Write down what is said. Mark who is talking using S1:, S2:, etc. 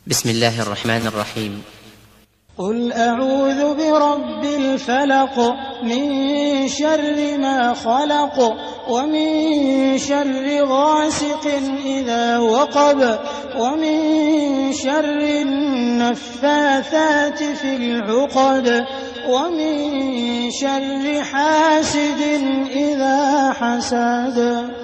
S1: بسم الله الرحمن الرحيم.
S2: قل أعوذ برب الفلق من شر ما خلق ومن شر غاسق إذا وقب ومن شر النفاثات في العقد ومن شر حاسد إذا حسد.